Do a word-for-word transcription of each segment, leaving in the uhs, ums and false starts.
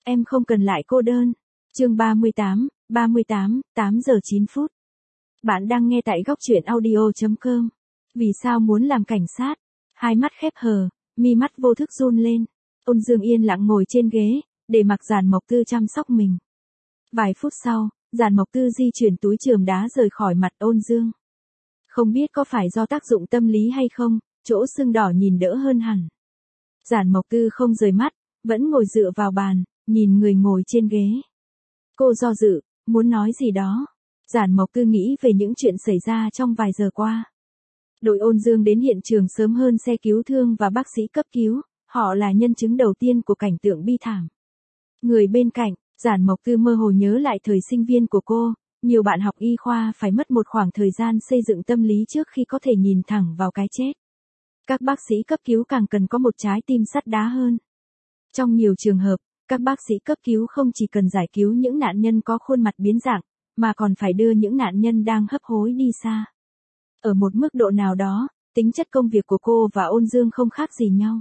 Em không cần lại cô đơn. Chương ba mươi tám, ba mươi tám, tám giờ chín phút. Bạn đang nghe tại góc truyện audio chấm com. Vì sao muốn làm cảnh sát? Hai mắt khép hờ, mi mắt vô thức run lên. Ôn Dương yên lặng ngồi trên ghế, để mặc Giản Mộc Tư chăm sóc mình. Vài phút sau, Giản Mộc Tư di chuyển túi chườm đá rời khỏi mặt Ôn Dương. Không biết có phải do tác dụng tâm lý hay không, chỗ sưng đỏ nhìn đỡ hơn hẳn. Giản Mộc Tư không rời mắt, vẫn ngồi dựa vào bàn, nhìn người ngồi trên ghế. Cô do dự, muốn nói gì đó. Giản Mộc Tư nghĩ về những chuyện xảy ra trong vài giờ qua. Đội Ôn Dương đến hiện trường sớm hơn xe cứu thương và bác sĩ cấp cứu, họ là nhân chứng đầu tiên của cảnh tượng bi thảm. Người bên cạnh, Giản Mộc Tư mơ hồ nhớ lại thời sinh viên của cô, nhiều bạn học y khoa phải mất một khoảng thời gian xây dựng tâm lý trước khi có thể nhìn thẳng vào cái chết. Các bác sĩ cấp cứu càng cần có một trái tim sắt đá hơn. Trong nhiều trường hợp, các bác sĩ cấp cứu không chỉ cần giải cứu những nạn nhân có khuôn mặt biến dạng, mà còn phải đưa những nạn nhân đang hấp hối đi xa. Ở một mức độ nào đó, tính chất công việc của cô và Ôn Dương không khác gì nhau.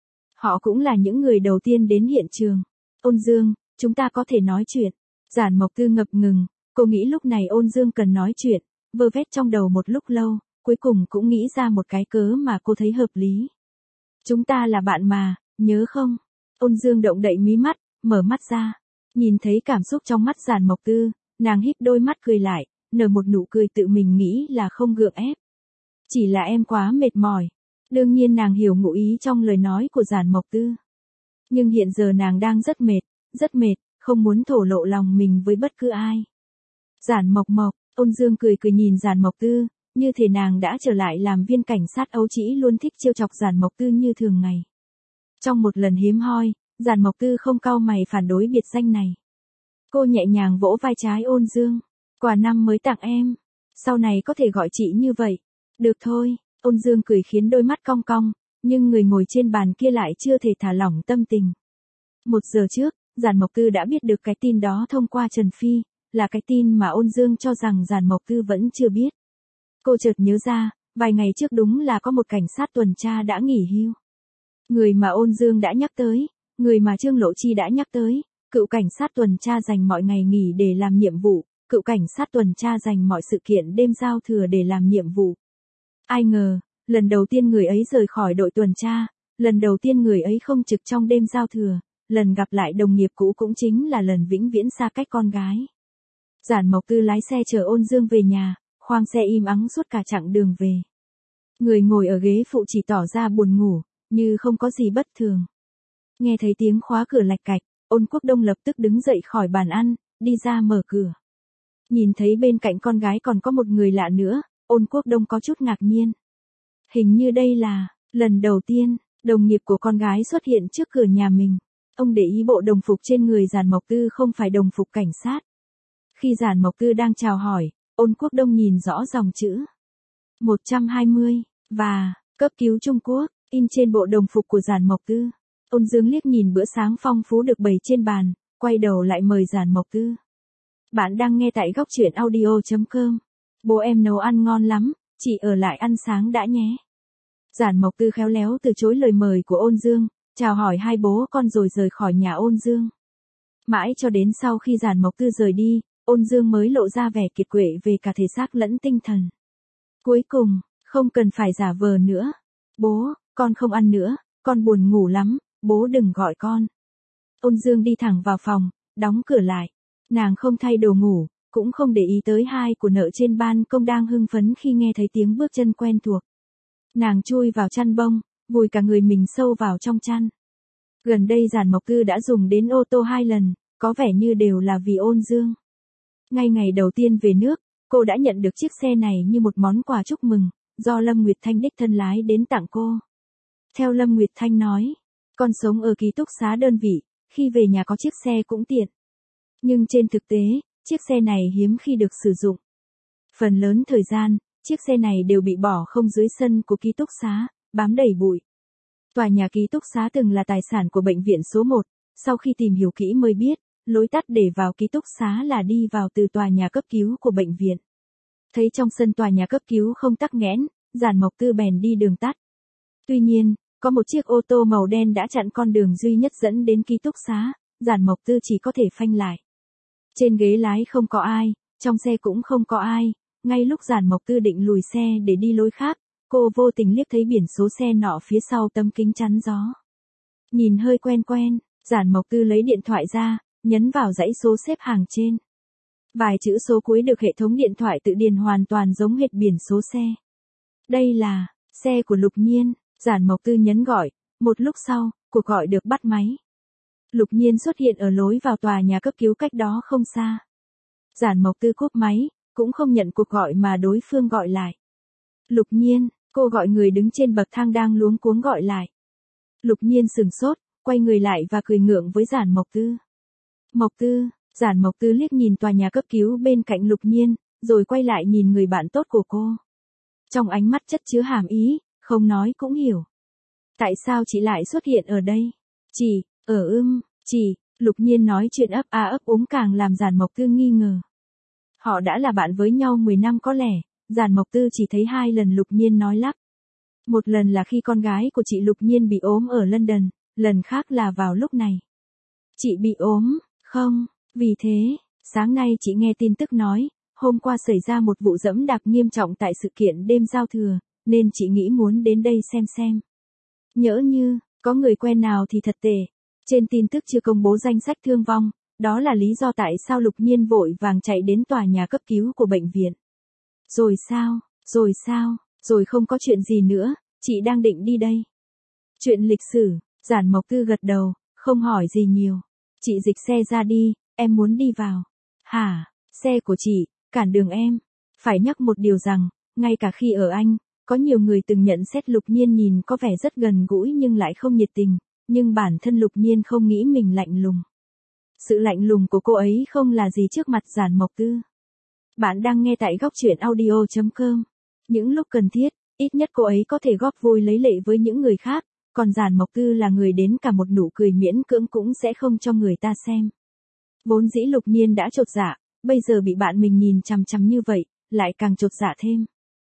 Họ cũng là những người đầu tiên đến hiện trường. Ôn Dương, chúng ta có thể nói chuyện. Giản Mộc Tư ngập ngừng, cô nghĩ lúc này Ôn Dương cần nói chuyện, vơ vét trong đầu một lúc lâu, cuối cùng cũng nghĩ ra một cái cớ mà cô thấy hợp lý. Chúng ta là bạn mà, nhớ không? Ôn Dương động đậy mí mắt, mở mắt ra. Nhìn thấy cảm xúc trong mắt Giản Mộc Tư, nàng híp đôi mắt cười lại, nở một nụ cười tự mình nghĩ là không gượng ép. Chỉ là em quá mệt mỏi. Đương nhiên nàng hiểu ngụ ý trong lời nói của Giản Mộc Tư. Nhưng hiện giờ nàng đang rất mệt, rất mệt, không muốn thổ lộ lòng mình với bất cứ ai. Giản Mộc Mộc, Ôn Dương cười cười nhìn Giản Mộc Tư, như thể nàng đã trở lại làm viên cảnh sát ấu trĩ luôn thích trêu chọc Giản Mộc Tư như thường ngày. Trong một lần hiếm hoi, Giản Mộc Tư không cau mày phản đối biệt danh này. Cô nhẹ nhàng vỗ vai trái Ôn Dương. Quà năm mới tặng em. Sau này có thể gọi chị như vậy. Được thôi, Ôn Dương cười khiến đôi mắt cong cong, nhưng người ngồi trên bàn kia lại chưa thể thả lỏng tâm tình. Một giờ trước, Giản Mộc Tư đã biết được cái tin đó thông qua Trần Phi, là cái tin mà Ôn Dương cho rằng Giản Mộc Tư vẫn chưa biết. Cô chợt nhớ ra, vài ngày trước đúng là có một cảnh sát tuần tra đã nghỉ hưu. Người mà Ôn Dương đã nhắc tới, người mà Trương Lộ Chi đã nhắc tới, cựu cảnh sát tuần tra dành mọi ngày nghỉ để làm nhiệm vụ, cựu cảnh sát tuần tra dành mọi sự kiện đêm giao thừa để làm nhiệm vụ. Ai ngờ, lần đầu tiên người ấy rời khỏi đội tuần tra, lần đầu tiên người ấy không trực trong đêm giao thừa, lần gặp lại đồng nghiệp cũ cũng chính là lần vĩnh viễn xa cách con gái. Giản Mộc Tư lái xe chở Ôn Dương về nhà, khoang xe im ắng suốt cả chặng đường về. Người ngồi ở ghế phụ chỉ tỏ ra buồn ngủ, như không có gì bất thường. Nghe thấy tiếng khóa cửa lạch cạch, Ôn Quốc Đông lập tức đứng dậy khỏi bàn ăn, đi ra mở cửa. Nhìn thấy bên cạnh con gái còn có một người lạ nữa, Ôn Quốc Đông có chút ngạc nhiên. Hình như đây là lần đầu tiên đồng nghiệp của con gái xuất hiện trước cửa nhà mình. Ông để ý bộ đồng phục trên người Giản Mộc Tư không phải đồng phục cảnh sát. Khi Giản Mộc Tư đang chào hỏi, Ôn Quốc Đông nhìn rõ dòng chữ một trăm hai mươi và cấp cứu Trung Quốc in trên bộ đồng phục của Giản Mộc Tư. Ôn Dương liếc nhìn bữa sáng phong phú được bày trên bàn, quay đầu lại mời Giản Mộc Tư. Bạn đang nghe tại góc truyện audio chấm com. Bố em nấu ăn ngon lắm, chị ở lại ăn sáng đã nhé. Giản Mộc Tư khéo léo từ chối lời mời của Ôn Dương, chào hỏi hai bố con rồi rời khỏi nhà Ôn Dương. Mãi cho đến sau khi Giản Mộc Tư rời đi, Ôn Dương mới lộ ra vẻ kiệt quệ về cả thể xác lẫn tinh thần. Cuối cùng, không cần phải giả vờ nữa. Bố, con không ăn nữa, con buồn ngủ lắm, bố đừng gọi con. Ôn Dương đi thẳng vào phòng, đóng cửa lại. Nàng không thay đồ ngủ, cũng không để ý tới hai của nợ trên ban công đang hưng phấn khi nghe thấy tiếng bước chân quen thuộc. Nàng chui vào chăn bông, vùi cả người mình sâu vào trong chăn. Gần đây Giản Mộc Tư đã dùng đến ô tô hai lần, có vẻ như đều là vì Ôn Dương. Ngay ngày đầu tiên về nước, cô đã nhận được chiếc xe này như một món quà chúc mừng, do Lâm Nguyệt Thanh đích thân lái đến tặng cô. Theo Lâm Nguyệt Thanh nói, con sống ở ký túc xá đơn vị, khi về nhà có chiếc xe cũng tiện. Nhưng trên thực tế, chiếc xe này hiếm khi được sử dụng. Phần lớn thời gian, chiếc xe này đều bị bỏ không dưới sân của ký túc xá, bám đầy bụi. Tòa nhà ký túc xá từng là tài sản của bệnh viện số một, sau khi tìm hiểu kỹ mới biết, lối tắt để vào ký túc xá là đi vào từ tòa nhà cấp cứu của bệnh viện. Thấy trong sân tòa nhà cấp cứu không tắc nghẽn, Giản Mộc Tư bèn đi đường tắt. Tuy nhiên, có một chiếc ô tô màu đen đã chặn con đường duy nhất dẫn đến ký túc xá, Giản Mộc Tư chỉ có thể phanh lại. Trên ghế lái không có ai, trong xe cũng không có ai, ngay lúc Giản Mộc Tư định lùi xe để đi lối khác, cô vô tình liếc thấy biển số xe nọ phía sau tấm kính chắn gió. Nhìn hơi quen quen, Giản Mộc Tư lấy điện thoại ra, nhấn vào dãy số xếp hàng trên. Vài chữ số cuối được hệ thống điện thoại tự điền hoàn toàn giống hệt biển số xe. Đây là xe của Lục Nhiên, Giản Mộc Tư nhấn gọi, một lúc sau, cuộc gọi được bắt máy. Lục Nhiên xuất hiện ở lối vào tòa nhà cấp cứu cách đó không xa. Giản Mộc Tư cúp máy, cũng không nhận cuộc gọi mà đối phương gọi lại. Lục Nhiên, cô gọi người đứng trên bậc thang đang luống cuống gọi lại. Lục Nhiên sừng sốt, quay người lại và cười ngượng với Giản Mộc Tư. Mộc Tư, Giản Mộc Tư liếc nhìn tòa nhà cấp cứu bên cạnh Lục Nhiên, rồi quay lại nhìn người bạn tốt của cô. Trong ánh mắt chất chứa hàm ý, không nói cũng hiểu. Tại sao chị lại xuất hiện ở đây? Chị, ở ưm, chị, Lục Nhiên nói chuyện ấp a ấp úng càng làm Giản Mộc Tư nghi ngờ. Họ đã là bạn với nhau mười năm có lẽ, Giản Mộc Tư chỉ thấy hai lần Lục Nhiên nói lắp. Một lần là khi con gái của chị Lục Nhiên bị ốm ở London, lần khác là vào lúc này. Chị bị ốm, không, vì thế, sáng nay chị nghe tin tức nói, hôm qua xảy ra một vụ giẫm đạp nghiêm trọng tại sự kiện đêm giao thừa, nên chị nghĩ muốn đến đây xem xem. Nhỡ như, có người quen nào thì thật tệ. Trên tin tức chưa công bố danh sách thương vong, đó là lý do tại sao Lục Nhiên vội vàng chạy đến tòa nhà cấp cứu của bệnh viện. Rồi sao, rồi sao, rồi không có chuyện gì nữa, chị đang định đi đây. Chuyện lịch sử, Giản Mộc Tư gật đầu, không hỏi gì nhiều. Chị dịch xe ra đi, em muốn đi vào. Hả, xe của chị, cản đường em. Phải nhắc một điều rằng, ngay cả khi ở Anh, có nhiều người từng nhận xét Lục Nhiên nhìn có vẻ rất gần gũi nhưng lại không nhiệt tình, nhưng bản thân Lục Nhiên không nghĩ mình lạnh lùng. Sự lạnh lùng của cô ấy không là gì trước mặt Giản Mộc Tư. Bạn đang nghe tại góc truyện audio chấm com. Những lúc cần thiết, ít nhất cô ấy có thể góp vui lấy lệ với những người khác, còn Giản Mộc Tư là người đến cả một nụ cười miễn cưỡng cũng sẽ không cho người ta xem. Vốn dĩ Lục Nhiên đã chột dạ, bây giờ bị bạn mình nhìn chằm chằm như vậy, lại càng chột dạ thêm.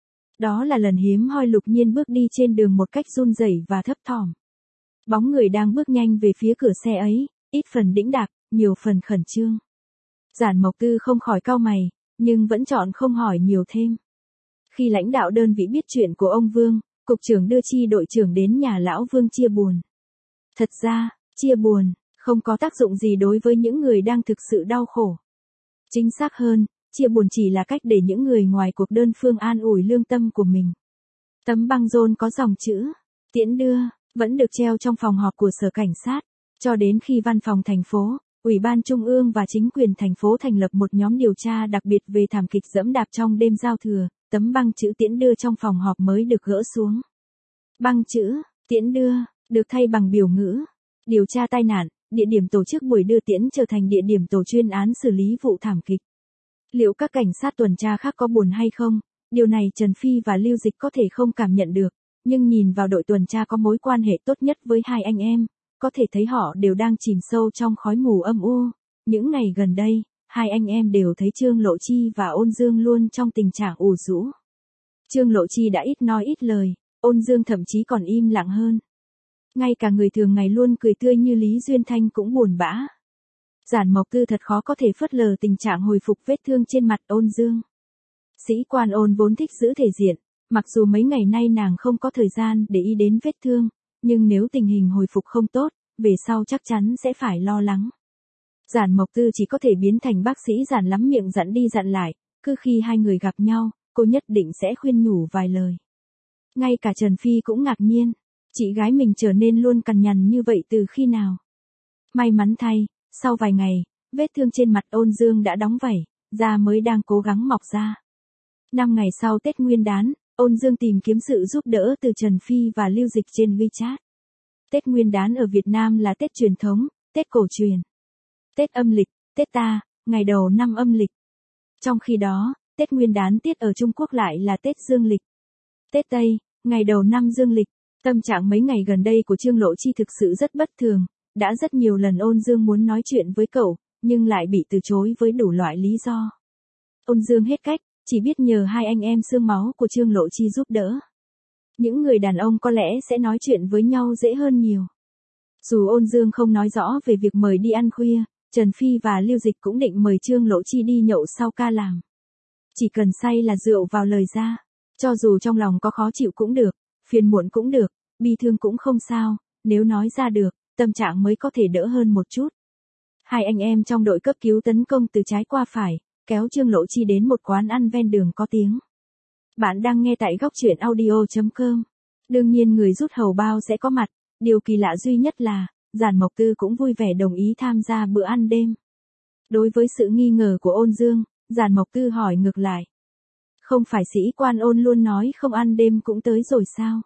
Đó là lần hiếm hoi Lục Nhiên bước đi trên đường một cách run rẩy và thấp thỏm. Bóng người đang bước nhanh về phía cửa xe ấy, ít phần đĩnh đạc, nhiều phần khẩn trương. Giản Mộc Tư không khỏi cau mày, nhưng vẫn chọn không hỏi nhiều thêm. Khi lãnh đạo đơn vị biết chuyện của ông Vương, cục trưởng đưa chi đội trưởng đến nhà lão Vương chia buồn. Thật ra, chia buồn, không có tác dụng gì đối với những người đang thực sự đau khổ. Chính xác hơn, chia buồn chỉ là cách để những người ngoài cuộc đơn phương an ủi lương tâm của mình. Tấm băng rôn có dòng chữ, tiễn đưa, vẫn được treo trong phòng họp của sở cảnh sát, cho đến khi văn phòng thành phố, Ủy ban Trung ương và chính quyền thành phố thành lập một nhóm điều tra đặc biệt về thảm kịch giẫm đạp trong đêm giao thừa, tấm băng chữ tiễn đưa trong phòng họp mới được gỡ xuống. Băng chữ, tiễn đưa, được thay bằng biểu ngữ, điều tra tai nạn, địa điểm tổ chức buổi đưa tiễn trở thành địa điểm tổ chuyên án xử lý vụ thảm kịch. Liệu các cảnh sát tuần tra khác có buồn hay không? Điều này Trần Phi và Lưu Dịch có thể không cảm nhận được, nhưng nhìn vào đội tuần tra có mối quan hệ tốt nhất với hai anh em, có thể thấy họ đều đang chìm sâu trong khói mù âm u. Những ngày gần đây, hai anh em đều thấy Trương Lộ Chi và Ôn Dương luôn trong tình trạng ủ rũ. Trương Lộ Chi đã ít nói ít lời, Ôn Dương thậm chí còn im lặng hơn. Ngay cả người thường ngày luôn cười tươi như Lý Duyên Thanh cũng buồn bã. Giản Mộc Tư thật khó có thể phớt lờ tình trạng hồi phục vết thương trên mặt Ôn Dương. Sĩ quan Ôn vốn thích giữ thể diện, mặc dù mấy ngày nay nàng không có thời gian để ý đến vết thương, nhưng nếu tình hình hồi phục không tốt, về sau chắc chắn sẽ phải lo lắng. Giản Mộc Tư chỉ có thể biến thành bác sĩ Giản lắm miệng dặn đi dặn lại, cứ khi hai người gặp nhau, cô nhất định sẽ khuyên nhủ vài lời. Ngay cả Trần Phi cũng ngạc nhiên, chị gái mình trở nên luôn cằn nhằn như vậy từ khi nào. May mắn thay, sau vài ngày, vết thương trên mặt Ôn Dương đã đóng vảy, da mới đang cố gắng mọc ra. Năm ngày sau Tết Nguyên đán, Ôn Dương tìm kiếm sự giúp đỡ từ Trần Phi và Lưu Dịch trên WeChat. Tết Nguyên đán ở Việt Nam là Tết truyền thống, Tết cổ truyền. Tết âm lịch, Tết ta, ngày đầu năm âm lịch. Trong khi đó, Tết Nguyên đán tiết ở Trung Quốc lại là Tết dương lịch. Tết Tây, ngày đầu năm dương lịch. Tâm trạng mấy ngày gần đây của Trương Lộ Chi thực sự rất bất thường, đã rất nhiều lần Ôn Dương muốn nói chuyện với cậu, nhưng lại bị từ chối với đủ loại lý do. Ôn Dương hết cách, chỉ biết nhờ hai anh em xương máu của Trương Lộ Chi giúp đỡ. Những người đàn ông có lẽ sẽ nói chuyện với nhau dễ hơn nhiều. Dù Ôn Dương không nói rõ về việc mời đi ăn khuya, Trần Phi và Lưu Dịch cũng định mời Trương Lộ Chi đi nhậu sau ca làm. Chỉ cần say là rượu vào lời ra, cho dù trong lòng có khó chịu cũng được, phiền muộn cũng được, bi thương cũng không sao, nếu nói ra được, tâm trạng mới có thể đỡ hơn một chút. Hai anh em trong đội cấp cứu tấn công từ trái qua phải, kéo Trương Lộ Chi đến một quán ăn ven đường có tiếng. Bạn đang nghe tại góc truyện audio chấm com. Đương nhiên người rút hầu bao sẽ có mặt, điều kỳ lạ duy nhất là, Giản Mộc Tư cũng vui vẻ đồng ý tham gia bữa ăn đêm. Đối với sự nghi ngờ của Ôn Dương, Giản Mộc Tư hỏi ngược lại. Không phải sĩ quan Ôn luôn nói không ăn đêm cũng tới rồi sao?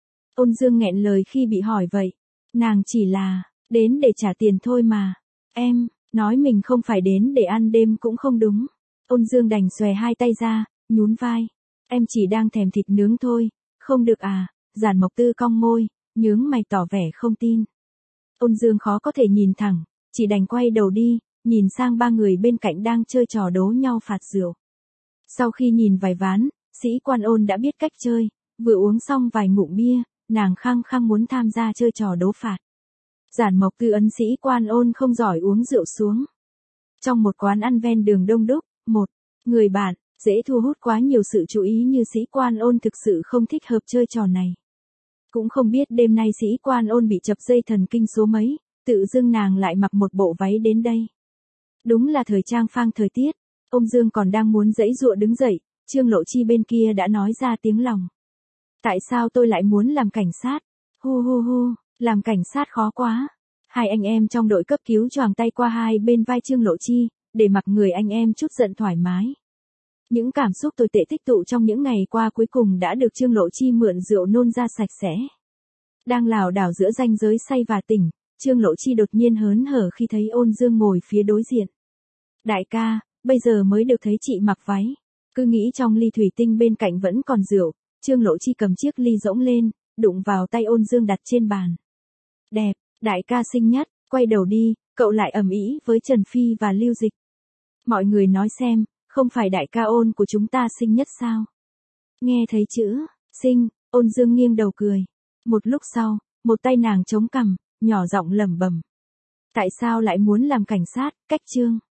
Ôn Dương nghẹn lời khi bị hỏi vậy. Nàng chỉ là, đến để trả tiền thôi mà. Em, nói mình không phải đến để ăn đêm cũng không đúng. Ôn Dương đành xòe hai tay ra, nhún vai. Em chỉ đang thèm thịt nướng thôi, không được à? Giản Mộc Tư cong môi, nhướng mày tỏ vẻ không tin. Ôn Dương khó có thể nhìn thẳng, chỉ đành quay đầu đi, nhìn sang ba người bên cạnh đang chơi trò đố nhau phạt rượu. Sau khi nhìn vài ván, sĩ quan Ôn đã biết cách chơi, vừa uống xong vài ngụm bia, nàng khăng khăng muốn tham gia chơi trò đố phạt. Giản Mộc Tư ấn sĩ quan Ôn không giỏi uống rượu xuống. Trong một quán ăn ven đường đông đúc, một người bạn, dễ thu hút quá nhiều sự chú ý như sĩ quan Ôn thực sự không thích hợp chơi trò này. Cũng không biết đêm nay sĩ quan Ôn bị chập dây thần kinh số mấy, tự dưng nàng lại mặc một bộ váy đến đây. Đúng là thời trang phang thời tiết, Ôn Dương còn đang muốn giãy giụa đứng dậy, Trương Lộ Chi bên kia đã nói ra tiếng lòng. Tại sao tôi lại muốn làm cảnh sát? Hu hu hu, làm cảnh sát khó quá. Hai anh em trong đội cấp cứu choàng tay qua hai bên vai Trương Lộ Chi, để mặc người anh em chút giận thoải mái. Những cảm xúc tồi tệ tích tụ trong những ngày qua cuối cùng đã được Trương Lộ Chi mượn rượu nôn ra sạch sẽ. Đang lảo đảo giữa ranh giới say và tỉnh, Trương Lộ Chi đột nhiên hớn hở khi thấy Ôn Dương ngồi phía đối diện. Đại ca, bây giờ mới được thấy chị mặc váy. Cứ nghĩ trong ly thủy tinh bên cạnh vẫn còn rượu, Trương Lộ Chi cầm chiếc ly rỗng lên, đụng vào tay Ôn Dương đặt trên bàn. Đẹp, đại ca xinh nhất, quay đầu đi, cậu lại ầm ĩ với Trần Phi và Lưu Dịch. Mọi người nói xem, không phải đại ca Ôn của chúng ta xinh nhất sao? Nghe thấy chữ, xinh, Ôn Dương nghiêng đầu cười. Một lúc sau, một tay nàng chống cằm, nhỏ giọng lẩm bẩm. Tại sao lại muốn làm cảnh sát, cách Trương?